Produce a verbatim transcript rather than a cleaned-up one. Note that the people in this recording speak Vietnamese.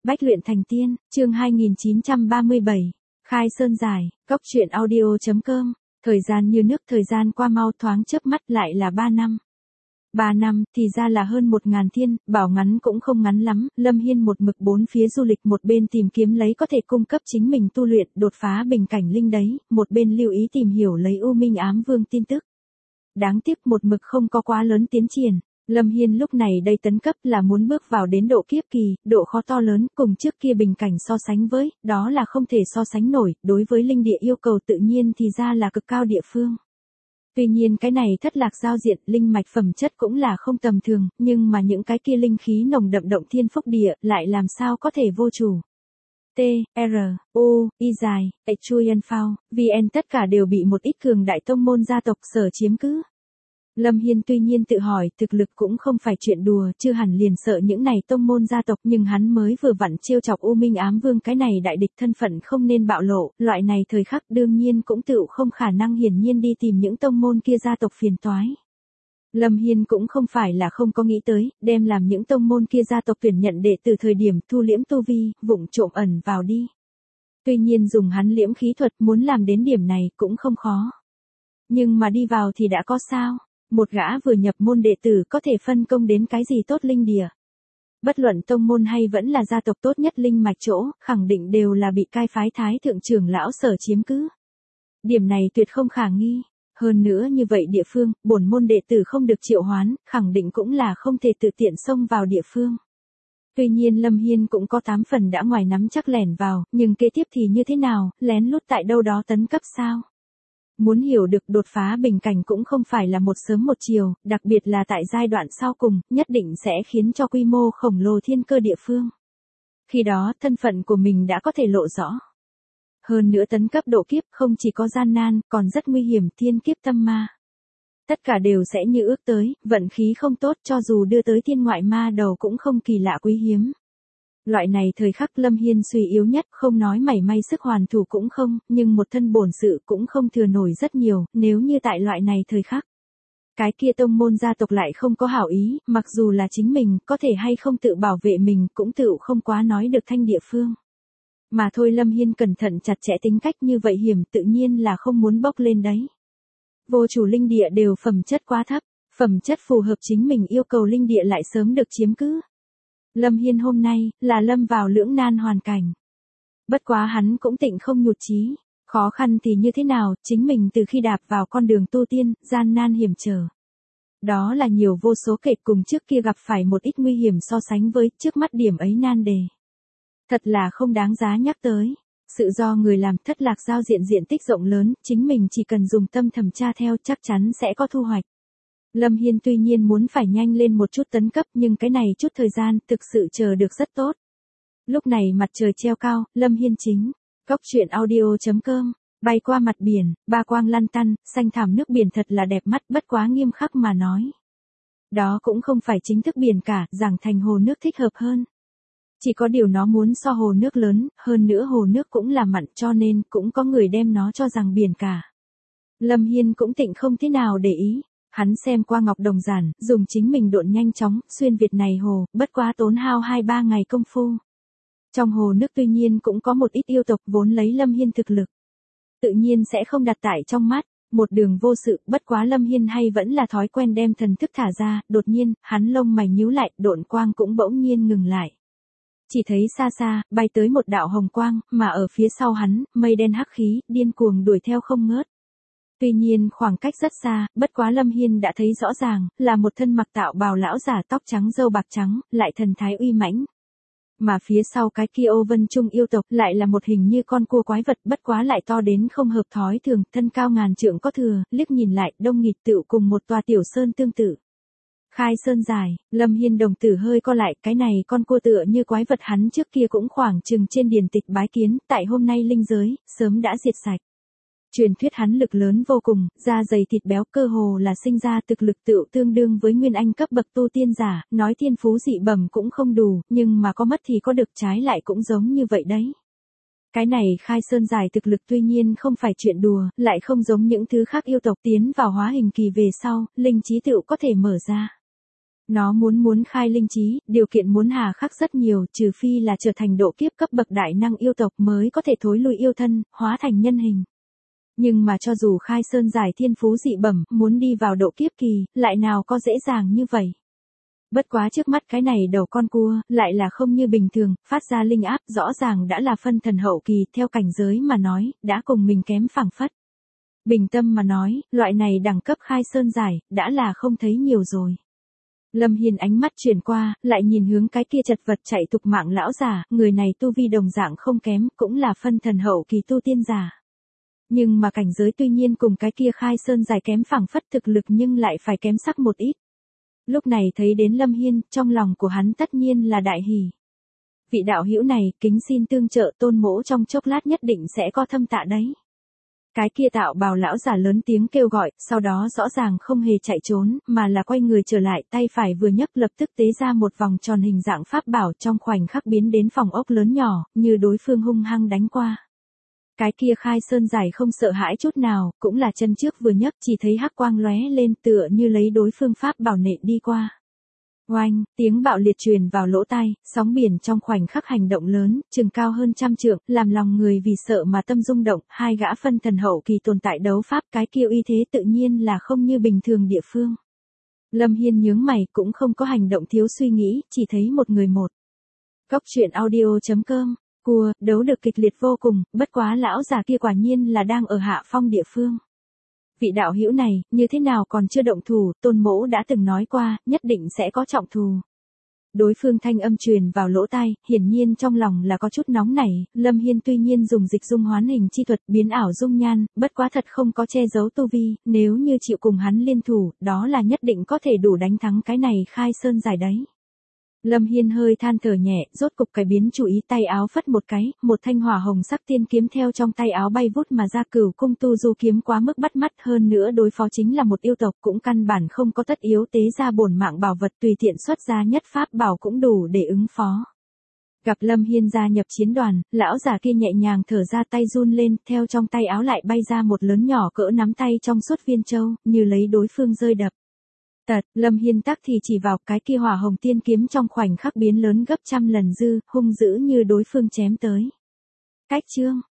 Bách luyện thành tiên, chương hai nghìn chín trăm ba mươi bảy, khai sơn giải, cốc truyện audio chấm com, thời gian như nước, thời gian qua mau thoáng chớp mắt, lại là ba năm. Ba năm, thì ra là hơn một ngàn thiên, bảo ngắn cũng không ngắn lắm. Lâm Hiên một mực bốn phía du lịch, một bên tìm kiếm lấy có thể cung cấp chính mình tu luyện, đột phá bình cảnh linh đấy, một bên lưu ý tìm hiểu lấy U Minh Ám Vương tin tức. Đáng tiếc một mực không có quá lớn tiến triển. Lâm Hiên lúc này đây tấn cấp là muốn bước vào đến độ kiếp kỳ, độ khó to lớn, cùng trước kia bình cảnh so sánh với, đó là không thể so sánh nổi, đối với linh địa yêu cầu tự nhiên thì ra là cực cao địa phương. Tuy nhiên cái này thất lạc giao diện, linh mạch phẩm chất cũng là không tầm thường, nhưng mà những cái kia linh khí nồng đậm động thiên phúc địa, lại làm sao có thể vô chủ. T, R, U, Y dài, H, Chuyen Phao, V N tất cả đều bị một ít cường đại tông môn gia tộc sở chiếm cứ. Lâm Hiên tuy nhiên tự hỏi thực lực cũng không phải chuyện đùa, chưa hẳn liền sợ những này tông môn gia tộc, nhưng hắn mới vừa vặn trêu chọc U Minh Ám Vương cái này đại địch, thân phận không nên bạo lộ, loại này thời khắc đương nhiên cũng tự không khả năng hiển nhiên đi tìm những tông môn kia gia tộc phiền toái. Lâm Hiên cũng không phải là không có nghĩ tới, đem làm những tông môn kia gia tộc tuyển nhận đệ từ thời điểm thu liễm tu vi, vụng trộm ẩn vào đi. Tuy nhiên dùng hắn liễm khí thuật muốn làm đến điểm này cũng không khó. Nhưng mà đi vào thì đã có sao? Một gã vừa nhập môn đệ tử có thể phân công đến cái gì tốt linh địa. Bất luận tông môn hay vẫn là gia tộc tốt nhất linh mạch chỗ, khẳng định đều là bị cai phái thái thượng trưởng lão sở chiếm cứ. Điểm này tuyệt không khả nghi. Hơn nữa như vậy địa phương, bổn môn đệ tử không được triệu hoán, khẳng định cũng là không thể tự tiện xông vào địa phương. Tuy nhiên Lâm Hiên cũng có tám phần đã ngoài nắm chắc lẻn vào, nhưng kế tiếp thì như thế nào, lén lút tại đâu đó tấn cấp sao? Muốn hiểu được đột phá bình cảnh cũng không phải là một sớm một chiều, đặc biệt là tại giai đoạn sau cùng, nhất định sẽ khiến cho quy mô khổng lồ thiên cơ địa phương. Khi đó, thân phận của mình đã có thể lộ rõ. Hơn nữa tấn cấp độ kiếp không chỉ có gian nan, còn rất nguy hiểm, thiên kiếp tâm ma. Tất cả đều sẽ như ước tới, vận khí không tốt cho dù đưa tới thiên ngoại ma đầu cũng không kỳ lạ quý hiếm. Loại này thời khắc Lâm Hiên suy yếu nhất, không nói mảy may sức hoàn thủ cũng không, nhưng một thân bổn sự cũng không thừa nổi rất nhiều, nếu như tại loại này thời khắc. Cái kia tông môn gia tộc lại không có hảo ý, mặc dù là chính mình, có thể hay không tự bảo vệ mình, cũng tự không quá nói được thanh địa phương. Mà thôi Lâm Hiên cẩn thận chặt chẽ, tính cách như vậy hiểm tự nhiên là không muốn bốc lên đấy. Vô chủ linh địa đều phẩm chất quá thấp, phẩm chất phù hợp chính mình yêu cầu linh địa lại sớm được chiếm cứ. Lâm Hiên hôm nay, là lâm vào lưỡng nan hoàn cảnh. Bất quá hắn cũng tịnh không nhụt chí, khó khăn thì như thế nào, chính mình từ khi đạp vào con đường tu tiên, gian nan hiểm trở. Đó là nhiều vô số kể, cùng trước kia gặp phải một ít nguy hiểm so sánh với trước mắt điểm ấy nan đề. Thật là không đáng giá nhắc tới. Sự do người làm, thất lạc giao diện diện tích rộng lớn, chính mình chỉ cần dùng tâm thẩm tra theo chắc chắn sẽ có thu hoạch. Lâm Hiên tuy nhiên muốn phải nhanh lên một chút tấn cấp, nhưng cái này chút thời gian thực sự chờ được rất tốt. Lúc này mặt trời treo cao, Lâm Hiên chính, cốc truyện audio chấm com, bay qua mặt biển, ba quang lăn tăn, xanh thảm nước biển thật là đẹp mắt, bất quá nghiêm khắc mà nói. Đó cũng không phải chính thức biển cả, giảng thành hồ nước thích hợp hơn. Chỉ có điều nó muốn so hồ nước lớn, hơn nữa hồ nước cũng là mặn, cho nên cũng có người đem nó cho rằng biển cả. Lâm Hiên cũng tịnh không thế nào để ý. Hắn xem qua ngọc đồng giản, dùng chính mình độn nhanh chóng, xuyên Việt này hồ, bất quá tốn hao hai ba ngày công phu. Trong hồ nước tuy nhiên cũng có một ít yêu tộc vốn lấy Lâm Hiên thực lực. Tự nhiên sẽ không đặt tại trong mắt, một đường vô sự, bất quá Lâm Hiên hay vẫn là thói quen đem thần thức thả ra, đột nhiên, hắn lông mày nhíu lại, độn quang cũng bỗng nhiên ngừng lại. Chỉ thấy xa xa, bay tới một đạo hồng quang, mà ở phía sau hắn, mây đen hắc khí, điên cuồng đuổi theo không ngớt. Tuy nhiên khoảng cách rất xa, bất quá Lâm Hiên đã thấy rõ ràng, là một thân mặc tạo bào lão giả tóc trắng râu bạc trắng, lại thần thái uy mãnh. Mà phía sau cái kia ô vân trung yêu tộc lại là một hình như con cua quái vật, bất quá lại to đến không hợp thói thường, thân cao ngàn trượng có thừa, liếc nhìn lại, đông nghịt tựu cùng một tòa tiểu sơn tương tự. Khai sơn dài, Lâm Hiên đồng tử hơi co lại, cái này con cua tựa như quái vật hắn trước kia cũng khoảng chừng trên điển tịch bái kiến, tại hôm nay linh giới, sớm đã diệt sạch. Truyền thuyết hắn lực lớn vô cùng, da dày thịt béo, cơ hồ là sinh ra thực lực tựu tương đương với nguyên anh cấp bậc tu tiên giả, nói thiên phú dị bẩm cũng không đủ, nhưng mà có mất thì có được, trái lại cũng giống như vậy đấy. Cái này khai sơn dài thực lực tuy nhiên không phải chuyện đùa, lại không giống những thứ khác yêu tộc tiến vào hóa hình kỳ về sau, linh trí tựu có thể mở ra. Nó muốn muốn khai linh trí, điều kiện muốn hà khắc rất nhiều, trừ phi là trở thành độ kiếp cấp bậc đại năng yêu tộc mới có thể thối lui yêu thân, hóa thành nhân hình. Nhưng mà cho dù khai sơn giải thiên phú dị bẩm, muốn đi vào độ kiếp kỳ, lại nào có dễ dàng như vậy. Bất quá trước mắt cái này đầu con cua, lại là không như bình thường, phát ra linh áp, rõ ràng đã là phân thần hậu kỳ, theo cảnh giới mà nói, đã cùng mình kém phảng phất. Bình tâm mà nói, loại này đẳng cấp khai sơn giải, đã là không thấy nhiều rồi. Lâm Hiên ánh mắt chuyển qua, lại nhìn hướng cái kia chật vật chạy tục mạng lão giả, người này tu vi đồng dạng không kém, cũng là phân thần hậu kỳ tu tiên giả. Nhưng mà cảnh giới tuy nhiên cùng cái kia khai sơn giải kém phảng phất thực lực nhưng lại phải kém sắc một ít. Lúc này thấy đến Lâm Hiên, trong lòng của hắn tất nhiên là đại hỉ. Vị đạo hữu này, kính xin tương trợ Tôn mỗ trong chốc lát nhất định sẽ có thâm tạ đấy. Cái kia tạo bào lão giả lớn tiếng kêu gọi, sau đó rõ ràng không hề chạy trốn, mà là quay người trở lại, tay phải vừa nhấc lập tức tế ra một vòng tròn hình dạng pháp bảo, trong khoảnh khắc biến đến phòng ốc lớn nhỏ, như đối phương hung hăng đánh qua. Cái kia khai sơn giải không sợ hãi chút nào, cũng là chân trước vừa nhấc chỉ thấy hắc quang lóe lên tựa như lấy đối phương pháp bảo nện đi qua. Oanh, tiếng bạo liệt truyền vào lỗ tai, sóng biển trong khoảnh khắc hành động lớn, chừng cao hơn trăm trượng, làm lòng người vì sợ mà tâm rung động, hai gã phân thần hậu kỳ tồn tại đấu pháp, cái kia uy thế tự nhiên là không như bình thường địa phương. Lâm Hiên nhướng mày cũng không có hành động thiếu suy nghĩ, chỉ thấy một người một. Góc truyện audio chấm com, cua, đấu được kịch liệt vô cùng, bất quá lão già kia quả nhiên là đang ở hạ phong địa phương. Vị đạo hữu này, như thế nào còn chưa động thủ, Tôn mỗ đã từng nói qua, nhất định sẽ có trọng thù. Đối phương thanh âm truyền vào lỗ tai, hiển nhiên trong lòng là có chút nóng nảy, Lâm Hiên tuy nhiên dùng dịch dung hoán hình chi thuật biến ảo dung nhan, bất quá thật không có che giấu tu vi, nếu như chịu cùng hắn liên thủ, đó là nhất định có thể đủ đánh thắng cái này khai sơn giải đấy. Lâm Hiên hơi than thở nhẹ, rốt cục cải biến chủ ý, tay áo phất một cái, một thanh hỏa hồng sắc tiên kiếm theo trong tay áo bay vút mà ra. Cửu cung tu du kiếm quá mức bắt mắt, hơn nữa đối phó chính là một yêu tộc, cũng căn bản không có tất yếu tế ra bổn mạng bảo vật, tùy tiện xuất ra nhất pháp bảo cũng đủ để ứng phó. Gặp Lâm Hiên gia nhập chiến đoàn, lão già kia nhẹ nhàng thở ra, tay run lên, theo trong tay áo lại bay ra một lớn nhỏ cỡ nắm tay trong suốt viên châu, như lấy đối phương rơi đập. Tật, Lâm Hiên tắc thì chỉ vào cái kia hỏa hồng tiên kiếm trong khoảnh khắc biến lớn gấp trăm lần dư, hung dữ như đối phương chém tới. Cách chương